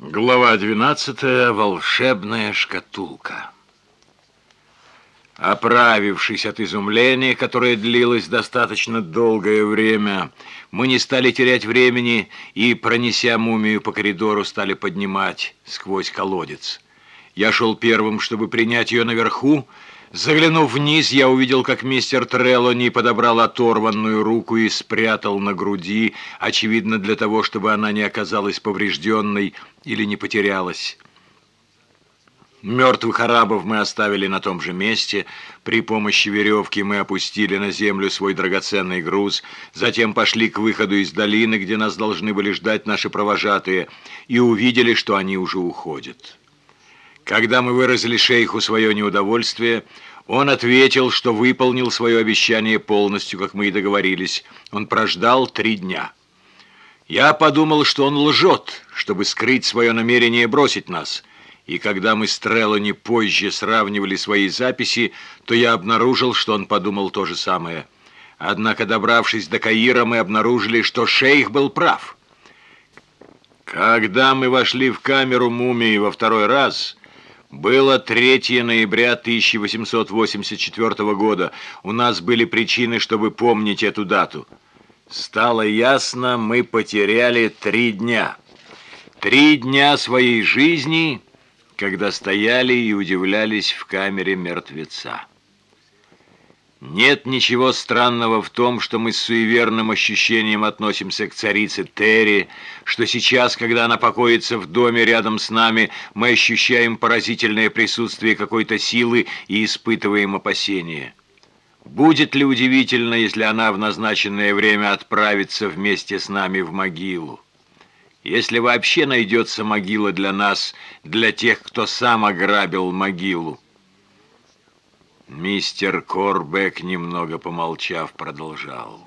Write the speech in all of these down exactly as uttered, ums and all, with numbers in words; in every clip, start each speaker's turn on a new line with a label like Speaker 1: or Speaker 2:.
Speaker 1: Глава двенадцатая. Волшебная шкатулка. Оправившись от изумления, которое длилось достаточно долгое время, мы не стали терять времени и, пронеся мумию по коридору, стали поднимать сквозь колодец. Я шел первым, чтобы принять ее наверху. Заглянув вниз, я увидел, как мистер Трелони подобрал оторванную руку и спрятал на груди, очевидно, для того, чтобы она не оказалась поврежденной или не потерялась. Мертвых арабов мы оставили на том же месте. При помощи веревки мы опустили на землю свой драгоценный груз, затем пошли к выходу из долины, где нас должны были ждать наши провожатые, и увидели, что они уже уходят. Когда мы выразили шейху свое неудовольствие, он ответил, что выполнил свое обещание полностью, как мы и договорились. Он прождал три дня. Я подумал, что он лжет, чтобы скрыть свое намерение бросить нас. И когда мы с Трелони позже сравнивали свои записи, то я обнаружил, что он подумал то же самое. Однако, добравшись до Каира, мы обнаружили, что шейх был прав. Когда мы вошли в камеру мумии во второй раз... Было третьего ноября тысяча восемьсот восемьдесят четвёртого года. У нас были причины, чтобы помнить эту дату. Стало ясно, мы потеряли три дня. Три дня своей жизни, когда стояли и удивлялись в камере мертвеца. Нет ничего странного в том, что мы с суеверным ощущением относимся к царице Терри, что сейчас, когда она покоится в доме рядом с нами, мы ощущаем поразительное присутствие какой-то силы и испытываем опасения. Будет ли удивительно, если она в назначенное время отправится вместе с нами в могилу? Если вообще найдется могила для нас, для тех, кто сам ограбил могилу. Мистер Корбек, немного помолчав, продолжал.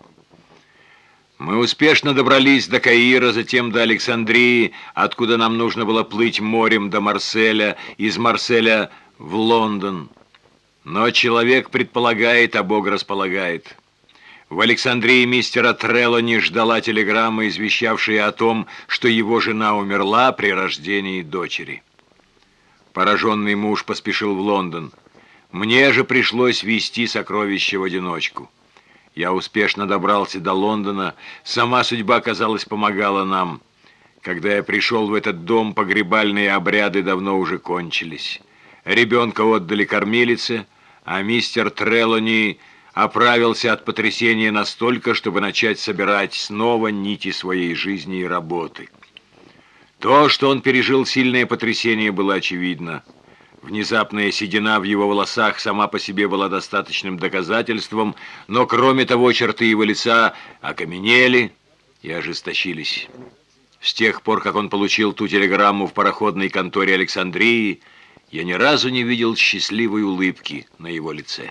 Speaker 1: Мы успешно добрались до Каира, затем до Александрии, откуда нам нужно было плыть морем до Марселя, из Марселя в Лондон. Но человек предполагает, а Бог располагает. В Александрии мистера Трелони ждала телеграмма, извещавшая о том, что его жена умерла при рождении дочери. Пораженный муж поспешил в Лондон. Мне же пришлось везти сокровища в одиночку. Я успешно добрался до Лондона, сама судьба, казалось, помогала нам. Когда я пришел в этот дом, погребальные обряды давно уже кончились. Ребенка отдали кормилице, а мистер Трелони оправился от потрясения настолько, чтобы начать собирать снова нити своей жизни и работы. То, что он пережил сильное потрясение, было очевидно. Внезапная седина в его волосах сама по себе была достаточным доказательством, но кроме того черты его лица окаменели и ожесточились. С тех пор, как он получил ту телеграмму в пароходной конторе Александрии, я ни разу не видел счастливой улыбки на его лице.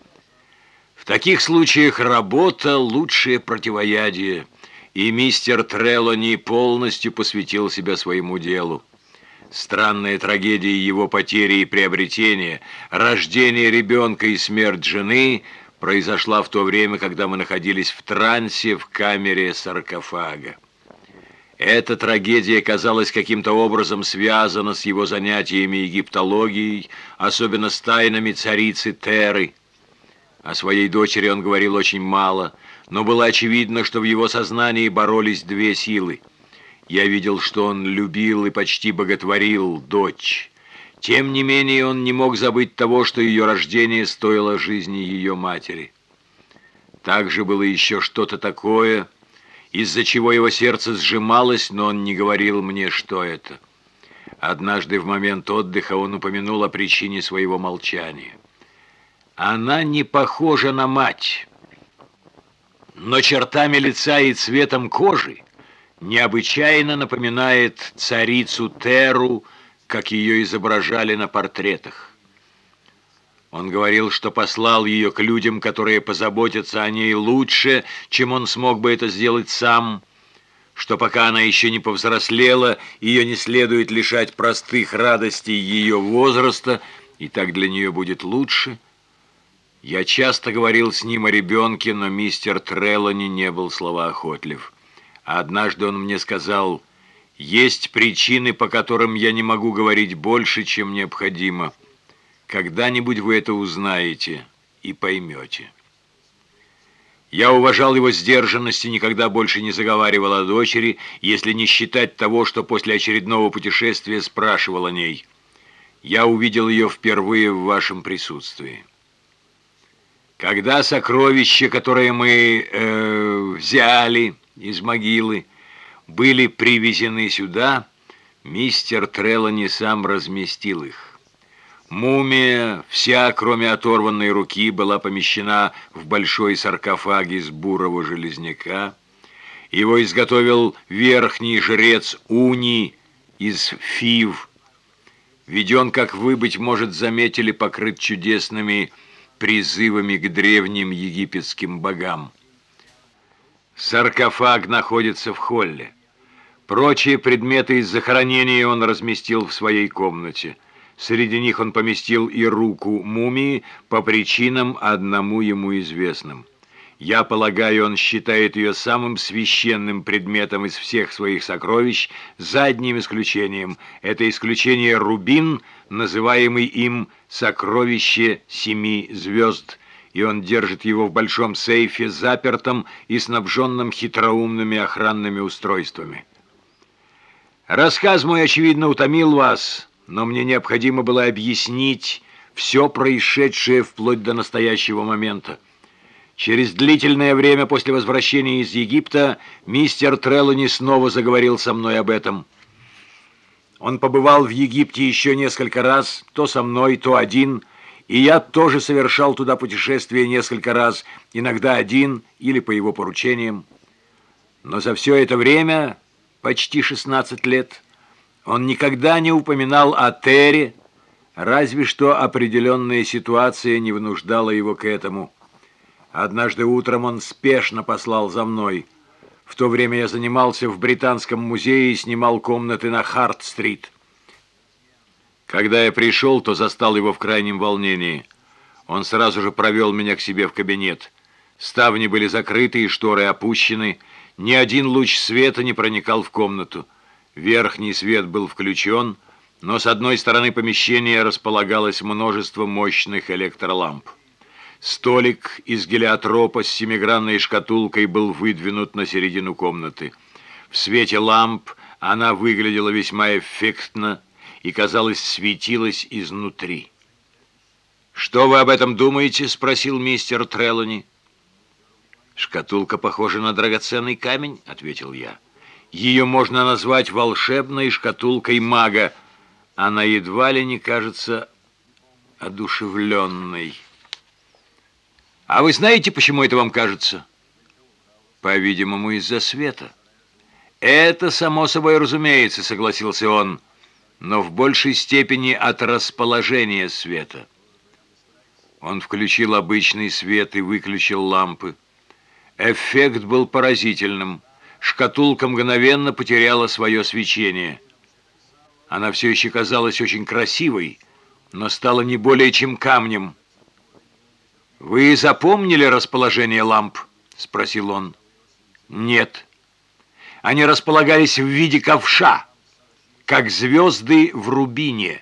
Speaker 1: В таких случаях работа — лучшее противоядие, и мистер Трелони полностью посвятил себя своему делу. Странная трагедия его потери и приобретения, рождение ребенка и смерть жены произошла в то время, когда мы находились в трансе в камере саркофага. Эта трагедия казалась каким-то образом связана с его занятиями египтологией, особенно с тайнами царицы Теры. О своей дочери он говорил очень мало, но было очевидно, что в его сознании боролись две силы. Я видел, что он любил и почти боготворил дочь. Тем не менее, он не мог забыть того, что ее рождение стоило жизни ее матери. Также было еще что-то такое, из-за чего его сердце сжималось, но он не говорил мне, что это. Однажды в момент отдыха он упомянул о причине своего молчания. Она не похожа на мать, но чертами лица и цветом кожи необычайно напоминает царицу Теру, как ее изображали на портретах. Он говорил, что послал ее к людям, которые позаботятся о ней лучше, чем он смог бы это сделать сам, что пока она еще не повзрослела, ее не следует лишать простых радостей ее возраста, и так для нее будет лучше. Я часто говорил с ним о ребенке, но мистер Трелони не был словоохотлив. А однажды он мне сказал: Есть причины, по которым я не могу говорить больше, чем необходимо. Когда-нибудь вы это узнаете и поймете. Я уважал его сдержанность и никогда больше не заговаривал о дочери, если не считать того, что после очередного путешествия спрашивал о ней. Я увидел ее впервые в вашем присутствии. Когда сокровища, которые мы э, взяли из могилы, были привезены сюда, мистер Трелани сам разместил их. Мумия, вся, кроме оторванной руки, была помещена в большой саркофаг из бурого железняка. Его изготовил верхний жрец Уни из Фив. Ведь он, как вы, быть может, заметили, покрыт чудесными призывами к древним египетским богам. Саркофаг находится в холле. Прочие предметы из захоронения он разместил в своей комнате. Среди них он поместил и руку мумии по причинам одному ему известным. Я полагаю, он считает ее самым священным предметом из всех своих сокровищ, за одним исключением. Это исключение рубин, называемый им «сокровище семи звезд», и он держит его в большом сейфе, запертом и снабженном хитроумными охранными устройствами. Рассказ мой, очевидно, утомил вас, но мне необходимо было объяснить все происшедшее вплоть до настоящего момента. Через длительное время после возвращения из Египта мистер Трелани снова заговорил со мной об этом. Он побывал в Египте еще несколько раз, то со мной, то один, и я тоже совершал туда путешествие несколько раз, иногда один или по его поручениям. Но за все это время, почти шестнадцать лет, он никогда не упоминал о Тере, разве что определенная ситуация не вынуждала его к этому. Однажды утром он спешно послал за мной. В то время я занимался в Британском музее и снимал комнаты на Харт-стрит. Когда я пришел, то застал его в крайнем волнении. Он сразу же провел меня к себе в кабинет. Ставни были закрыты и шторы опущены. Ни один луч света не проникал в комнату. Верхний свет был включен, но с одной стороны помещения располагалось множество мощных электроламп. Столик из гелиотропа с семигранной шкатулкой был выдвинут на середину комнаты. В свете ламп она выглядела весьма эффектно и, казалось, светилась изнутри. «Что вы об этом думаете?» — спросил мистер Трелани. «Шкатулка похожа на драгоценный камень», — ответил я. «Ее можно назвать волшебной шкатулкой мага. Она едва ли не кажется одушевленной». «А вы знаете, почему это вам кажется?» «По-видимому, из-за света». «Это само собой разумеется», — согласился он, «но в большей степени от расположения света». Он включил обычный свет и выключил лампы. Эффект был поразительным. Шкатулка мгновенно потеряла свое свечение. Она все еще казалась очень красивой, но стала не более чем камнем. «Вы запомнили расположение ламп?» — спросил он. «Нет. Они располагались в виде ковша, как звезды в рубине».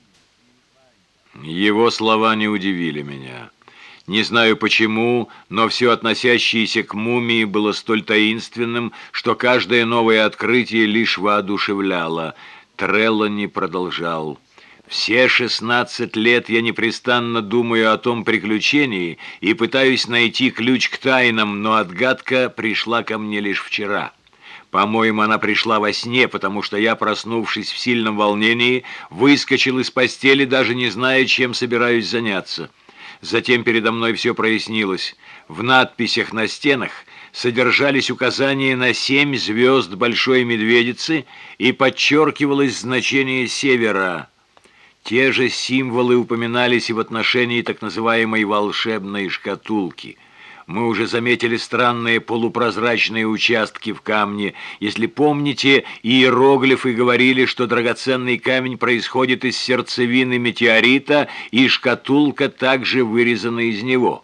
Speaker 1: Его слова не удивили меня. Не знаю почему, но все относящееся к мумии было столь таинственным, что каждое новое открытие лишь воодушевляло. Трелани продолжал. «Все шестнадцать лет я непрестанно думаю о том приключении и пытаюсь найти ключ к тайнам, но отгадка пришла ко мне лишь вчера. По-моему, она пришла во сне, потому что я, проснувшись в сильном волнении, выскочил из постели, даже не зная, чем собираюсь заняться. Затем передо мной все прояснилось. В надписях на стенах содержались указания на семь звезд Большой Медведицы и подчеркивалось значение севера. Те же символы упоминались и в отношении так называемой волшебной шкатулки. Мы уже заметили странные полупрозрачные участки в камне. Если помните, иероглифы говорили, что драгоценный камень происходит из сердцевины метеорита, и шкатулка также вырезана из него.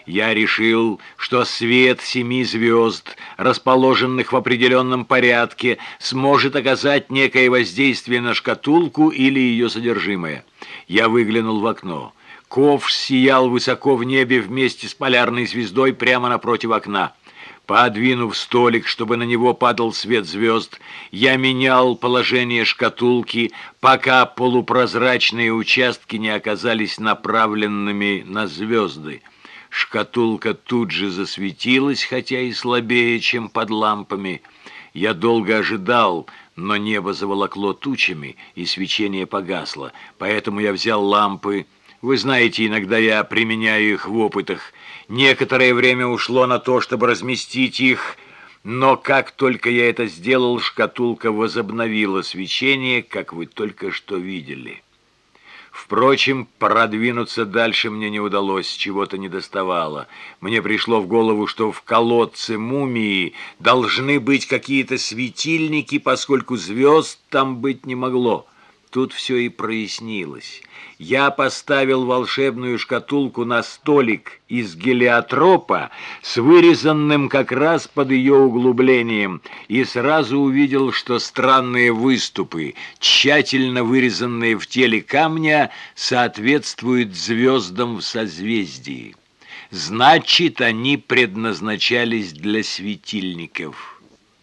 Speaker 1: Я решил, что свет семи звезд, расположенных в определенном порядке, сможет оказать некое воздействие на шкатулку или ее содержимое. Я выглянул в окно. Ковш сиял высоко в небе вместе с полярной звездой прямо напротив окна. Подвинув столик, чтобы на него падал свет звезд, я менял положение шкатулки, пока полупрозрачные участки не оказались направленными на звезды. Шкатулка тут же засветилась, хотя и слабее, чем под лампами. Я долго ожидал, но небо заволокло тучами, и свечение погасло. Поэтому я взял лампы. Вы знаете, иногда я применяю их в опытах. Некоторое время ушло на то, чтобы разместить их, но как только я это сделал, шкатулка возобновила свечение, как вы только что видели. Впрочем, продвинуться дальше мне не удалось, чего-то недоставало. Мне пришло в голову, что в колодце мумии должны быть какие-то светильники, поскольку звезд там быть не могло. Тут все и прояснилось. Я поставил волшебную шкатулку на столик из гелиотропа с вырезанным как раз под ее углублением и сразу увидел, что странные выступы, тщательно вырезанные в теле камня, соответствуют звездам в созвездии. Значит, они предназначались для светильников.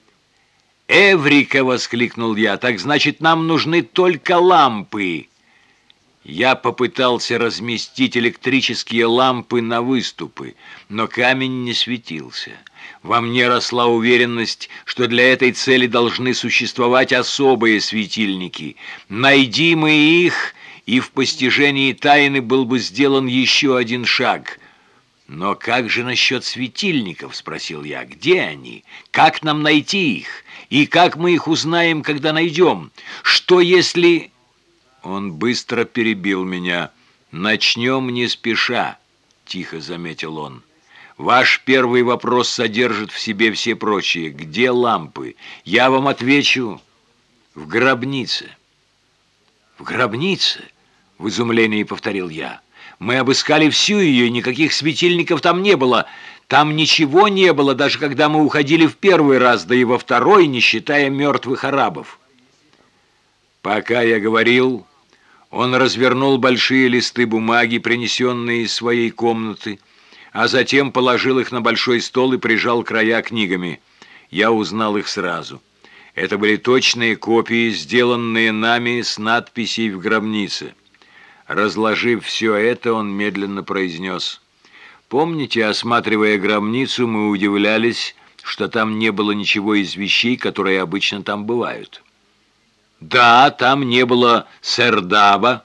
Speaker 1: «Эврика!» — воскликнул я. «Так значит, нам нужны только лампы!» Я попытался разместить электрические лампы на выступы, но камень не светился. Во мне росла уверенность, что для этой цели должны существовать особые светильники. Найди мы их, и в постижении тайны был бы сделан еще один шаг. «Но как же насчет светильников?» — спросил я. «Где они? Как нам найти их? И как мы их узнаем, когда найдем? Что если...» Он быстро перебил меня. «Начнем не спеша», — тихо заметил он. «Ваш первый вопрос содержит в себе все прочие. Где лампы? Я вам отвечу: в гробнице». «В гробнице?» — в изумлении повторил я. «Мы обыскали всю ее, и никаких светильников там не было. Там ничего не было, даже когда мы уходили в первый раз, да и во второй, не считая мертвых арабов». Пока я говорил, он развернул большие листы бумаги, принесенные из своей комнаты, а затем положил их на большой стол и прижал края книгами. Я узнал их сразу. Это были точные копии, сделанные нами с надписей в гробнице. Разложив все это, он медленно произнес: «Помните, осматривая гробницу, мы удивлялись, что там не было ничего из вещей, которые обычно там бывают?» «Да, там не было сердаба».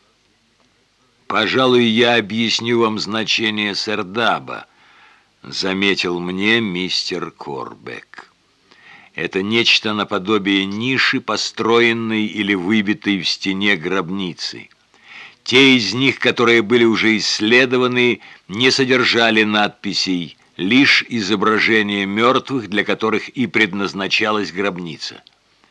Speaker 1: «Пожалуй, я объясню вам значение сердаба», — заметил мне мистер Корбек. «Это нечто наподобие ниши, построенной или выбитой в стене гробницы. Те из них, которые были уже исследованы, не содержали надписей, лишь изображения мертвых, для которых и предназначалась гробница».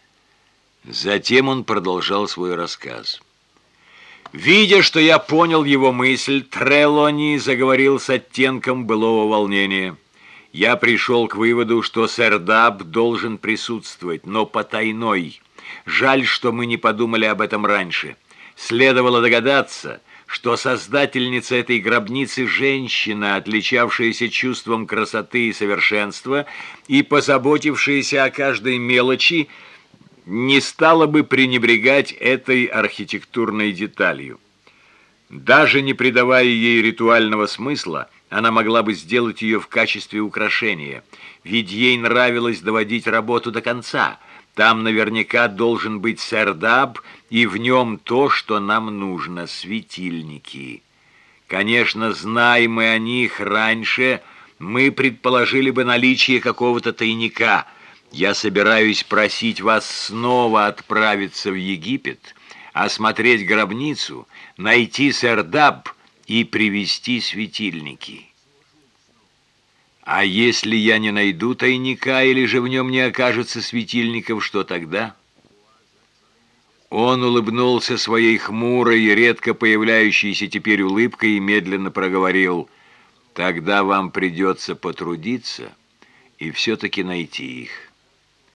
Speaker 1: Затем он продолжал свой рассказ. Видя, что я понял его мысль, Трелони заговорил с оттенком былого волнения. Я пришел к выводу, что сердаб должен присутствовать, но потайной. Жаль, что мы не подумали об этом раньше. Следовало догадаться, что создательница этой гробницы – женщина, отличавшаяся чувством красоты и совершенства и позаботившаяся о каждой мелочи, не стала бы пренебрегать этой архитектурной деталью. Даже не придавая ей ритуального смысла, она могла бы сделать ее в качестве украшения, ведь ей нравилось доводить работу до конца. Там наверняка должен быть сердаб, и в нем то, что нам нужно — светильники. Конечно, зная мы о них раньше, мы предположили бы наличие какого-то тайника. Я собираюсь просить вас снова отправиться в Египет, осмотреть гробницу, найти сердаб и привезти светильники. А если я не найду тайника, или же в нем не окажется светильников, что тогда? Он улыбнулся своей хмурой, редко появляющейся теперь улыбкой и медленно проговорил: Тогда вам придется потрудиться и все-таки найти их.